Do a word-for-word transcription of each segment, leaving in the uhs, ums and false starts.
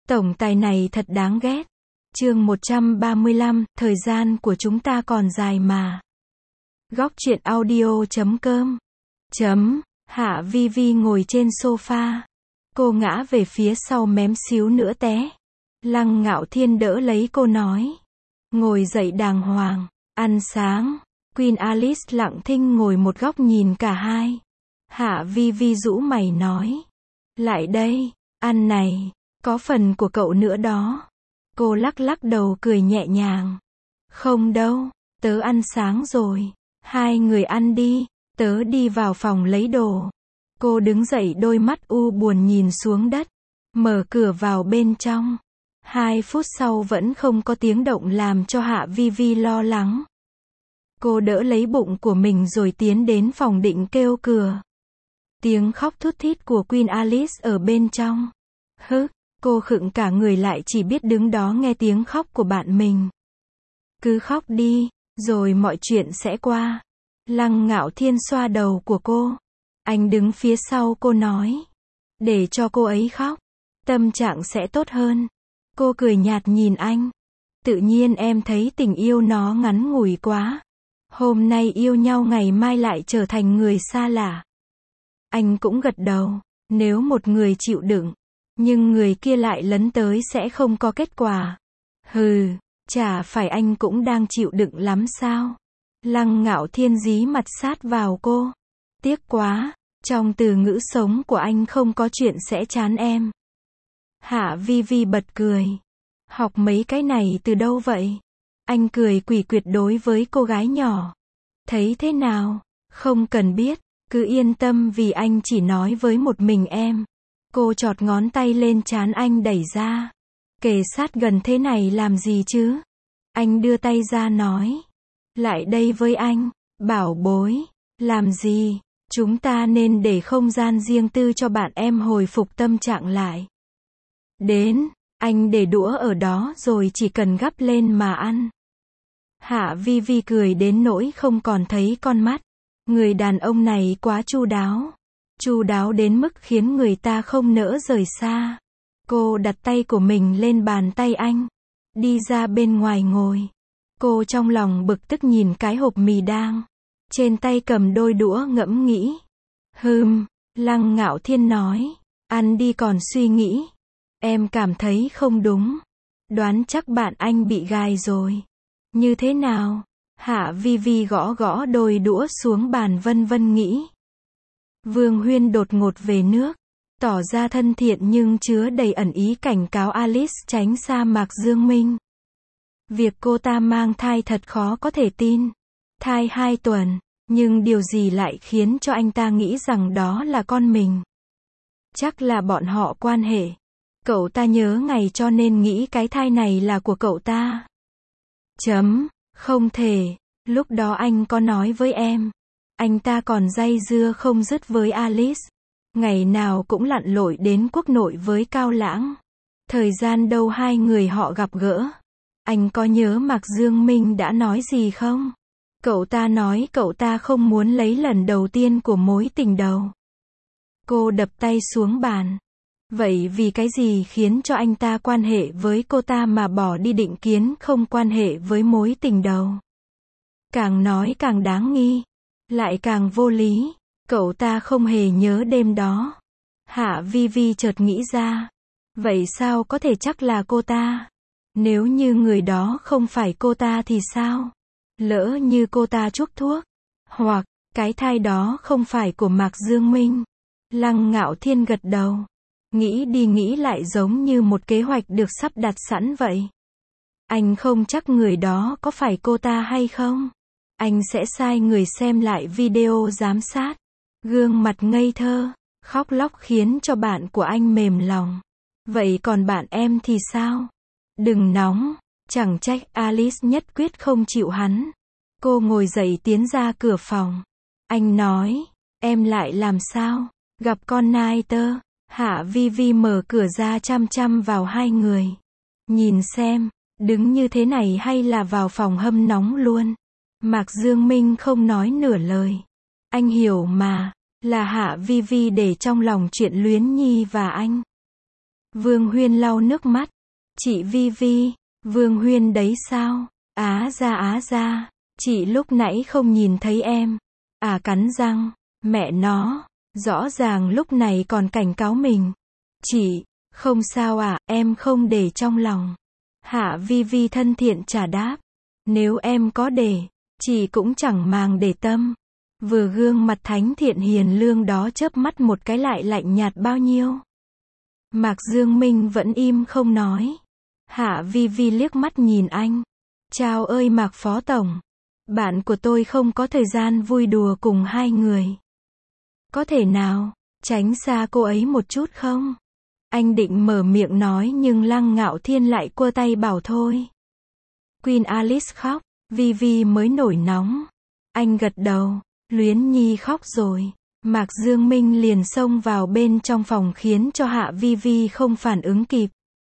Tổng tài này thật đáng ghét. Chương một trăm ba mươi lăm, thời gian của chúng ta còn dài mà. Góc truyện audio chấm com. Chấm, Hạ Vi Vi ngồi trên sofa. Cô ngã về phía sau mém xíu nữa té. Lăng Ngạo Thiên đỡ lấy cô nói. Ngồi dậy đàng hoàng, ăn sáng. Queen Alice lặng thinh ngồi một góc nhìn cả hai. Hạ Vi Vi rũ mày nói. Lại đây, ăn này, có phần của cậu nữa đó. Cô lắc lắc đầu cười nhẹ nhàng. Không đâu, tớ ăn sáng rồi. Hai người ăn đi, tớ đi vào phòng lấy đồ. Cô đứng dậy đôi mắt u buồn nhìn xuống đất. Mở cửa vào bên trong. Hai phút sau vẫn không có tiếng động làm cho Hạ Vi Vi lo lắng. Cô đỡ lấy bụng của mình rồi tiến đến phòng định kêu cửa. Tiếng khóc thút thít của Queen Alice ở bên trong. Hứ, cô khựng cả người lại chỉ biết đứng đó nghe tiếng khóc của bạn mình. Cứ khóc đi, rồi mọi chuyện sẽ qua. Lăng Ngạo Thiên xoa đầu của cô. Anh đứng phía sau cô nói. Để cho cô ấy khóc, tâm trạng sẽ tốt hơn. Cô cười nhạt nhìn anh. Tự nhiên em thấy tình yêu nó ngắn ngủi quá. Hôm nay yêu nhau ngày mai lại trở thành người xa lạ. Anh cũng gật đầu. Nếu một người chịu đựng, nhưng người kia lại lấn tới sẽ không có kết quả. Hừ, chả phải anh cũng đang chịu đựng lắm sao? Lăng Ngạo Thiên dí mặt sát vào cô. Tiếc quá, trong từ ngữ sống của anh không có chuyện sẽ chán em. Hạ Vi Vi bật cười. Học mấy cái này từ đâu vậy? Anh cười quỷ quyệt đối với cô gái nhỏ. Thấy thế nào? Không cần biết, cứ yên tâm vì anh chỉ nói với một mình em. Cô chọt ngón tay lên trán anh đẩy ra. Kề sát gần thế này làm gì chứ? Anh đưa tay ra nói. Lại đây với anh, bảo bối. Làm gì? Chúng ta nên để không gian riêng tư cho bạn em hồi phục tâm trạng lại. Đến, anh để đũa ở đó rồi chỉ cần gắp lên mà ăn. Hạ Vi Vi cười đến nỗi không còn thấy con mắt. Người đàn ông này quá chu đáo. Chu đáo đến mức khiến người ta không nỡ rời xa. Cô đặt tay của mình lên bàn tay anh. Đi ra bên ngoài ngồi. Cô trong lòng bực tức nhìn cái hộp mì đang. Trên tay cầm đôi đũa ngẫm nghĩ. Hừm, Lăng Ngạo Thiên nói. Ăn đi còn suy nghĩ. Em cảm thấy không đúng. Đoán chắc bạn anh bị gài rồi. Như thế nào? Hạ Vi Vi gõ gõ đôi đũa xuống bàn vân vân nghĩ. Vương Huyên đột ngột về nước. Tỏ ra thân thiện nhưng chứa đầy ẩn ý cảnh cáo Alice tránh xa Mạc Dương Minh. Việc cô ta mang thai thật khó có thể tin. Thai hai tuần, nhưng điều gì lại khiến cho anh ta nghĩ rằng đó là con mình? Chắc là bọn họ quan hệ. Cậu ta nhớ ngày cho nên nghĩ cái thai này là của cậu ta. Chấm, không thể, lúc đó anh có nói với em. Anh ta còn day dưa không dứt với Alice. Ngày nào cũng lặn lội đến quốc nội với Cao Lãng. Thời gian đâu hai người họ gặp gỡ. Anh có nhớ Mạc Dương Minh đã nói gì không? Cậu ta nói cậu ta không muốn lấy lần đầu tiên của mối tình đầu. Cô đập tay xuống bàn. Vậy vì cái gì khiến cho anh ta quan hệ với cô ta mà bỏ đi định kiến không quan hệ với mối tình đầu? Càng nói càng đáng nghi. Lại càng vô lý. Cậu ta không hề nhớ đêm đó. Hạ Vi Vi chợt nghĩ ra. Vậy sao có thể chắc là cô ta? Nếu như người đó không phải cô ta thì sao? Lỡ như cô ta chuốc thuốc. Hoặc, cái thai đó không phải của Mạc Dương Minh. Lăng Ngạo Thiên gật đầu. Nghĩ đi nghĩ lại giống như một kế hoạch được sắp đặt sẵn vậy. Anh không chắc người đó có phải cô ta hay không. Anh sẽ sai người xem lại video giám sát. Gương mặt ngây thơ, khóc lóc khiến cho bạn của anh mềm lòng. Vậy còn bạn em thì sao? Đừng nóng, chẳng trách Alice nhất quyết không chịu hắn. Cô ngồi dậy tiến ra cửa phòng. Anh nói, em lại làm sao? Gặp con nai tơ. Hạ Vi Vi mở cửa ra chăm chăm vào hai người. Nhìn xem, đứng như thế này hay là vào phòng hâm nóng luôn. Mạc Dương Minh không nói nửa lời. Anh hiểu mà, là Hạ Vi Vi để trong lòng chuyện Luyến Nhi và anh. Vương Huyên lau nước mắt. Chị Vi Vi, Vương Huyên đấy sao? Á ra á ra, chị lúc nãy không nhìn thấy em. À cắn răng, mẹ nó, rõ ràng lúc này còn cảnh cáo mình. Chị, không sao à, em không để trong lòng. Hạ Vi Vi thân thiện trả đáp. Nếu em có để, chị cũng chẳng màng để tâm. Vừa gương mặt thánh thiện hiền lương đó chớp mắt một cái lại lạnh nhạt bao nhiêu. Mạc Dương Minh vẫn im không nói. Hạ Vi Vi liếc mắt nhìn anh. Chao ơi Mạc Phó Tổng. Bạn của tôi không có thời gian vui đùa cùng hai người. Có thể nào, tránh xa cô ấy một chút không? Anh định mở miệng nói nhưng Lăng Ngạo Thiên lại quơ tay bảo thôi. Queen Alice khóc, Vi Vi mới nổi nóng. Anh gật đầu, Luyến Nhi khóc rồi. Mạc Dương Minh liền xông vào bên trong phòng khiến cho Hạ Vi Vi không phản ứng kịp.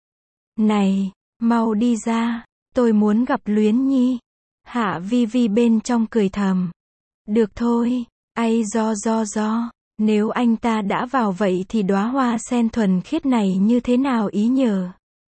Này, mau đi ra, tôi muốn gặp Luyến Nhi. Hạ Vi Vi bên trong cười thầm. Được thôi, ai do do do, nếu anh ta đã vào vậy thì đóa hoa sen thuần khiết này như thế nào ý nhờ.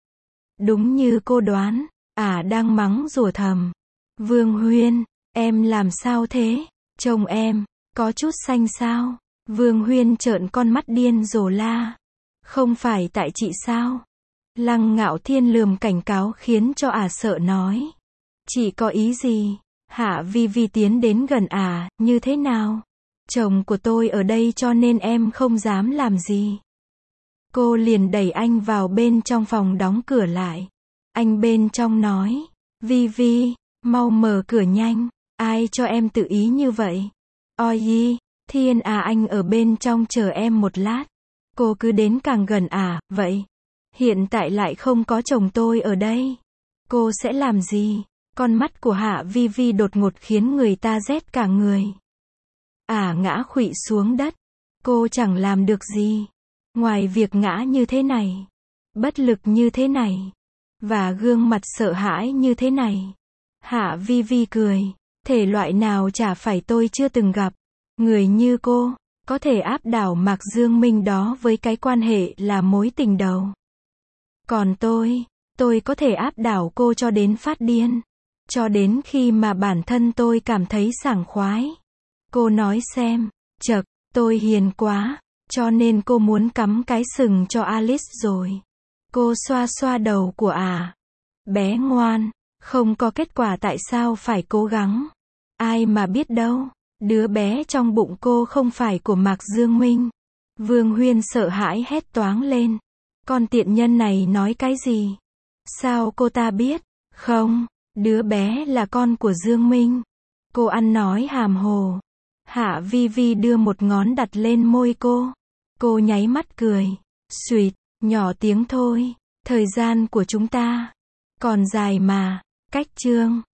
Đúng như cô đoán, ả à đang mắng rủa thầm. Vương Huyên, em làm sao thế? Chồng em, có chút xanh sao? Vương Huyên trợn con mắt điên rồ la. Không phải tại chị sao? Lăng Ngạo Thiên lườm cảnh cáo khiến cho ả à sợ nói. Chị có ý gì? Hạ Vi Vi tiến đến gần ả, à, như thế nào? Chồng của tôi ở đây cho nên em không dám làm gì. Cô liền đẩy anh vào bên trong phòng đóng cửa lại. Anh bên trong nói. Vi Vi, mau mở cửa nhanh. Ai cho em tự ý như vậy? Oi yi, Thiên à anh ở bên trong chờ em một lát. Cô cứ đến càng gần à, vậy. Hiện tại lại không có chồng tôi ở đây. Cô sẽ làm gì? Con mắt của Hạ Vi Vi đột ngột khiến người ta rét cả người. Ả à, ngã khuỵu xuống đất. Cô chẳng làm được gì. Ngoài việc ngã như thế này. Bất lực như thế này. Và gương mặt sợ hãi như thế này. Hạ Vi Vi cười. Thể loại nào chả phải tôi chưa từng gặp. Người như cô, có thể áp đảo Mạc Dương Minh đó với cái quan hệ là mối tình đầu. Còn tôi, tôi có thể áp đảo cô cho đến phát điên. Cho đến khi mà bản thân tôi cảm thấy sảng khoái. Cô nói xem, chậc, tôi hiền quá, cho nên cô muốn cắm cái sừng cho Alice rồi. Cô xoa xoa đầu của ả. À. Bé ngoan, không có kết quả tại sao phải cố gắng. Ai mà biết đâu, đứa bé trong bụng cô không phải của Mạc Dương Minh. Vương Huyên sợ hãi hét toáng lên. Con tiện nhân này nói cái gì? Sao cô ta biết? Không, đứa bé là con của Dương Minh. Cô ăn nói hàm hồ. Hạ Vi Vi đưa một ngón đặt lên môi cô. Cô nháy mắt cười. Xuyệt, nhỏ tiếng thôi. Thời gian của chúng ta còn dài mà. Cách chương